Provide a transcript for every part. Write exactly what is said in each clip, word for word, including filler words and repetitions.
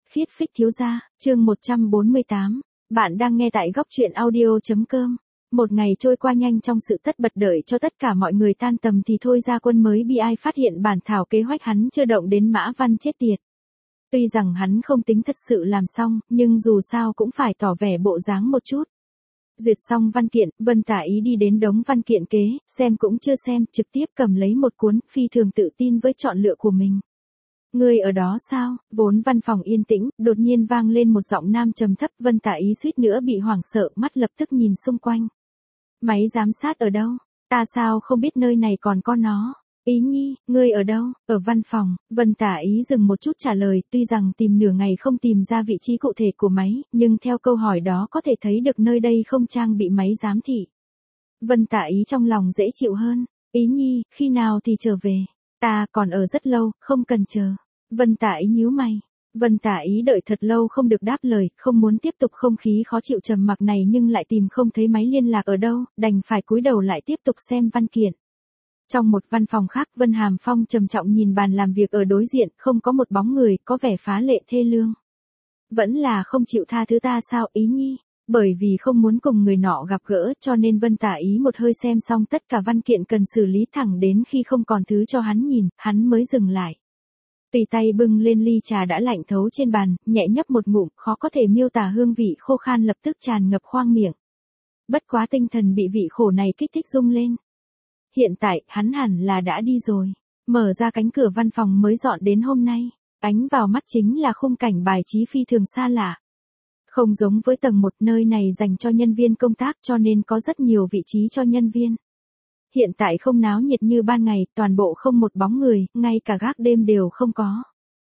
Khiết phích thiếu gia, chương một trăm bốn mươi tám. Bạn đang nghe tại góc truyện audio.com. Một ngày trôi qua nhanh trong sự tất bật đợi cho tất cả mọi người tan tầm thì Thôi Gia Quân mới bi ai phát hiện bản thảo kế hoạch hắn chưa động đến Mã Văn chết tiệt. Tuy rằng hắn không tính thật sự làm xong, nhưng dù sao cũng phải tỏ vẻ bộ dáng một chút. Duyệt xong văn kiện, Vân Tả Ý đi đến đống văn kiện kế, xem cũng chưa xem, trực tiếp cầm lấy một cuốn, phi thường tự tin với chọn lựa của mình. Ngươi ở đó sao? Vốn văn phòng yên tĩnh, đột nhiên vang lên một giọng nam trầm thấp. Vân Tả Ý suýt nữa bị hoảng sợ, mắt lập tức nhìn xung quanh. Máy giám sát ở đâu? Ta sao không biết nơi này còn có nó? Ý Nhi, ngươi ở đâu? Ở văn phòng. Vân Tả Ý dừng một chút trả lời, tuy rằng tìm nửa ngày không tìm ra vị trí cụ thể của máy, nhưng theo câu hỏi đó có thể thấy được nơi đây không trang bị máy giám thị. Vân Tả Ý trong lòng dễ chịu hơn. Ý Nhi, khi nào thì trở về? Ta còn ở rất lâu, không cần chờ. Vân Tả Ý nhíu mày. Vân Tả Ý đợi thật lâu không được đáp lời, không muốn tiếp tục không khí khó chịu trầm mặc này nhưng lại tìm không thấy máy liên lạc ở đâu, đành phải cúi đầu lại tiếp tục xem văn kiện. Trong một văn phòng khác, Vân Hàm Phong trầm trọng nhìn bàn làm việc ở đối diện, không có một bóng người, có vẻ phá lệ thê lương. Vẫn là không chịu tha thứ ta sao Ý Nhi? Bởi vì không muốn cùng người nọ gặp gỡ cho nên Vân Tả Ý một hơi xem xong tất cả văn kiện cần xử lý thẳng đến khi không còn thứ cho hắn nhìn, hắn mới dừng lại. Tùy tay bưng lên ly trà đã lạnh thấu trên bàn, nhẹ nhấp một ngụm, khó có thể miêu tả hương vị khô khan lập tức tràn ngập khoang miệng. Bất quá tinh thần bị vị khổ này kích thích rung lên. Hiện tại, hắn hẳn là đã đi rồi. Mở ra cánh cửa văn phòng mới dọn đến hôm nay. Ánh vào mắt chính là khung cảnh bài trí phi thường xa lạ. Không giống với tầng một, nơi này dành cho nhân viên công tác cho nên có rất nhiều vị trí cho nhân viên. Hiện tại không náo nhiệt như ban ngày, toàn bộ không một bóng người, ngay cả gác đêm đều không có.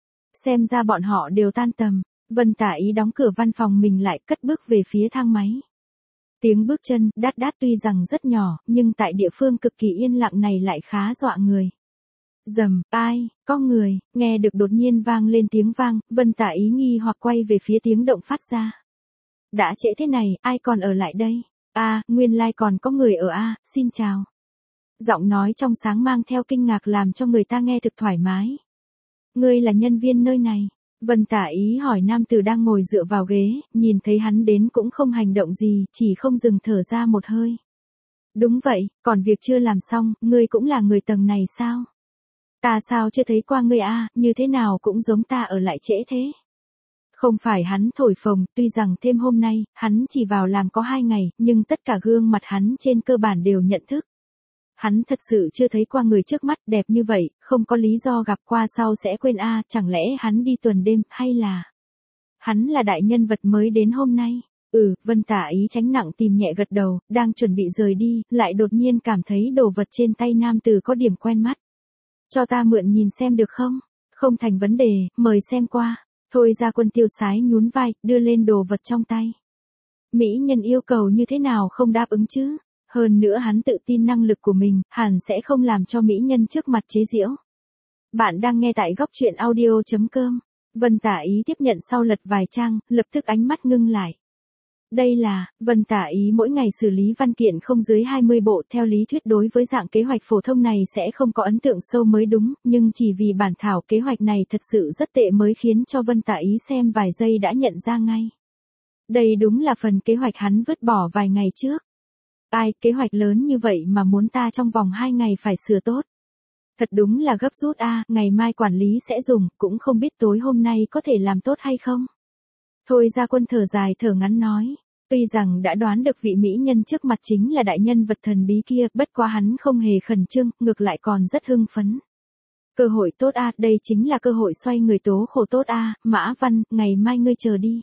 Xem ra bọn họ đều tan tầm. Vân Tả Ý đóng cửa văn phòng mình lại, cất bước về phía thang máy. Tiếng bước chân đát đát tuy rằng rất nhỏ, nhưng tại địa phương cực kỳ yên lặng này lại khá dọa người. Rầm, ai, có người, nghe được đột nhiên vang lên tiếng vang, Vân Tả Ý nghi hoặc quay về phía tiếng động phát ra. Đã trễ thế này, ai còn ở lại đây? A, à, nguyên lai like còn có người ở a, à, xin chào. Giọng nói trong sáng mang theo kinh ngạc làm cho người ta nghe thực thoải mái. Ngươi là nhân viên nơi này? Vân Tả Ý hỏi nam tử đang ngồi dựa vào ghế, nhìn thấy hắn đến cũng không hành động gì, chỉ không dừng thở ra một hơi. Đúng vậy, còn việc chưa làm xong, ngươi cũng là người tầng này sao? Ta sao chưa thấy qua ngươi a, à, như thế nào cũng giống ta ở lại trễ thế. Không phải hắn thổi phồng, tuy rằng thêm hôm nay, hắn chỉ vào làm có hai ngày, nhưng tất cả gương mặt hắn trên cơ bản đều nhận thức. Hắn thật sự chưa thấy qua người trước mắt đẹp như vậy, không có lý do gặp qua sau sẽ quên a, à, chẳng lẽ hắn đi tuần đêm, hay là... Hắn là đại nhân vật mới đến hôm nay. Ừ, Vân Tả Ý tránh nặng tìm nhẹ gật đầu, đang chuẩn bị rời đi, lại đột nhiên cảm thấy đồ vật trên tay nam tử có điểm quen mắt. Cho ta mượn nhìn xem được không? Không thành vấn đề, mời xem qua. Thôi Gia Quân tiêu sái nhún vai, đưa lên đồ vật trong tay. Mỹ nhân yêu cầu như thế nào không đáp ứng chứ? Hơn nữa hắn tự tin năng lực của mình, hẳn sẽ không làm cho mỹ nhân trước mặt chế giễu. Bạn đang nghe tại góc truyện audio.com. Vân Tả Ý tiếp nhận sau lật vài trang, lập tức ánh mắt ngưng lại. Đây là, Vân Tả Ý mỗi ngày xử lý văn kiện không dưới hai mươi bộ, theo lý thuyết đối với dạng kế hoạch phổ thông này sẽ không có ấn tượng sâu mới đúng, nhưng chỉ vì bản thảo kế hoạch này thật sự rất tệ mới khiến cho Vân Tả Ý xem vài giây đã nhận ra ngay. Đây đúng là phần kế hoạch hắn vứt bỏ vài ngày trước. Ai, kế hoạch lớn như vậy mà muốn ta trong vòng hai ngày phải sửa tốt. Thật đúng là gấp rút a, à, ngày mai quản lý sẽ dùng, cũng không biết tối hôm nay có thể làm tốt hay không. Thôi Gia Quân thở dài thở ngắn nói, tuy rằng đã đoán được vị mỹ nhân trước mặt chính là đại nhân vật thần bí kia, bất quá hắn không hề khẩn trương, ngược lại còn rất hưng phấn. Cơ hội tốt a, à, đây chính là cơ hội xoay người tố khổ tốt a, à, Mã Văn, ngày mai ngươi chờ đi.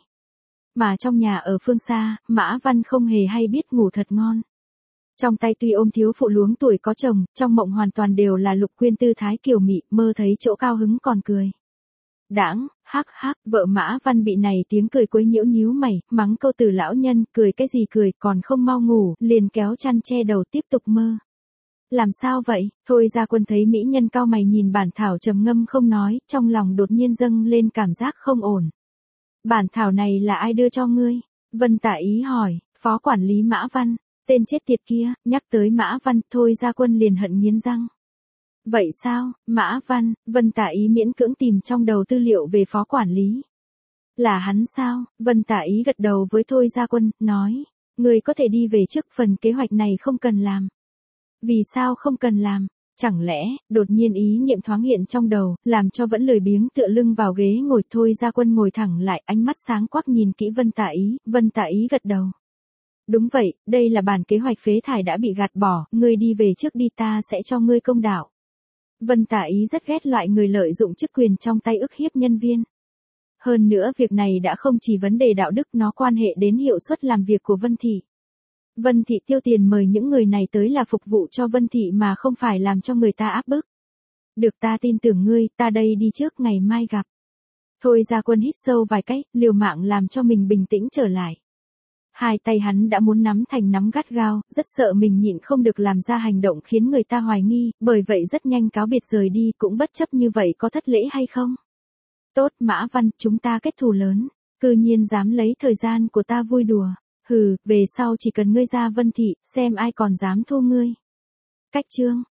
Mà trong nhà ở phương xa, Mã Văn không hề hay biết ngủ thật ngon. Trong tay tuy ôm thiếu phụ luống tuổi có chồng, trong mộng hoàn toàn đều là Lục Quyên tư thái kiều mị, mơ thấy chỗ cao hứng còn cười. Đãng, hắc hắc, vợ Mã Văn bị này tiếng cười quấy nhiễu nhíu mày, mắng câu từ lão nhân, cười cái gì cười, còn không mau ngủ, liền kéo chăn che đầu tiếp tục mơ. Làm sao vậy? Thôi Gia Quân thấy mỹ nhân cao mày nhìn bản thảo trầm ngâm không nói, trong lòng đột nhiên dâng lên cảm giác không ổn. Bản thảo này là ai đưa cho ngươi? Vân Tả Ý hỏi, phó quản lý Mã Văn. Tên chết tiệt kia, nhắc tới Mã Văn, Thôi Gia Quân liền hận nghiến răng. Vậy sao, Mã Văn, Vân Tả Ý miễn cưỡng tìm trong đầu tư liệu về phó quản lý. Là hắn sao? Vân Tả Ý gật đầu với Thôi Gia Quân, nói. Ngươi có thể đi về trước, phần kế hoạch này không cần làm. Vì sao không cần làm? Chẳng lẽ, đột nhiên ý niệm thoáng hiện trong đầu, làm cho vẫn lười biếng tựa lưng vào ghế ngồi. Thôi Gia Quân ngồi thẳng lại, ánh mắt sáng quắc nhìn kỹ Vân Tả Ý. Vân Tả Ý gật đầu. Đúng vậy, đây là bản kế hoạch phế thải đã bị gạt bỏ, ngươi đi về trước đi, ta sẽ cho ngươi công đạo. Vân Tả Ý rất ghét loại người lợi dụng chức quyền trong tay ức hiếp nhân viên. Hơn nữa việc này đã không chỉ vấn đề đạo đức, nó quan hệ đến hiệu suất làm việc của Vân Thị. Vân Thị tiêu tiền mời những người này tới là phục vụ cho Vân Thị mà không phải làm cho người ta áp bức. Được, ta tin tưởng ngươi, ta đây đi trước, ngày mai gặp. Thôi Gia Quân hít sâu vài cái, liều mạng làm cho mình bình tĩnh trở lại. Hai tay hắn đã muốn nắm thành nắm gắt gao, rất sợ mình nhịn không được làm ra hành động khiến người ta hoài nghi, bởi vậy rất nhanh cáo biệt rời đi, cũng bất chấp như vậy có thất lễ hay không. Tốt, Mã Văn, chúng ta kết thù lớn, cư nhiên dám lấy thời gian của ta vui đùa. Hừ, về sau chỉ cần ngươi ra Vân Thị, xem ai còn dám thua ngươi. Cách chương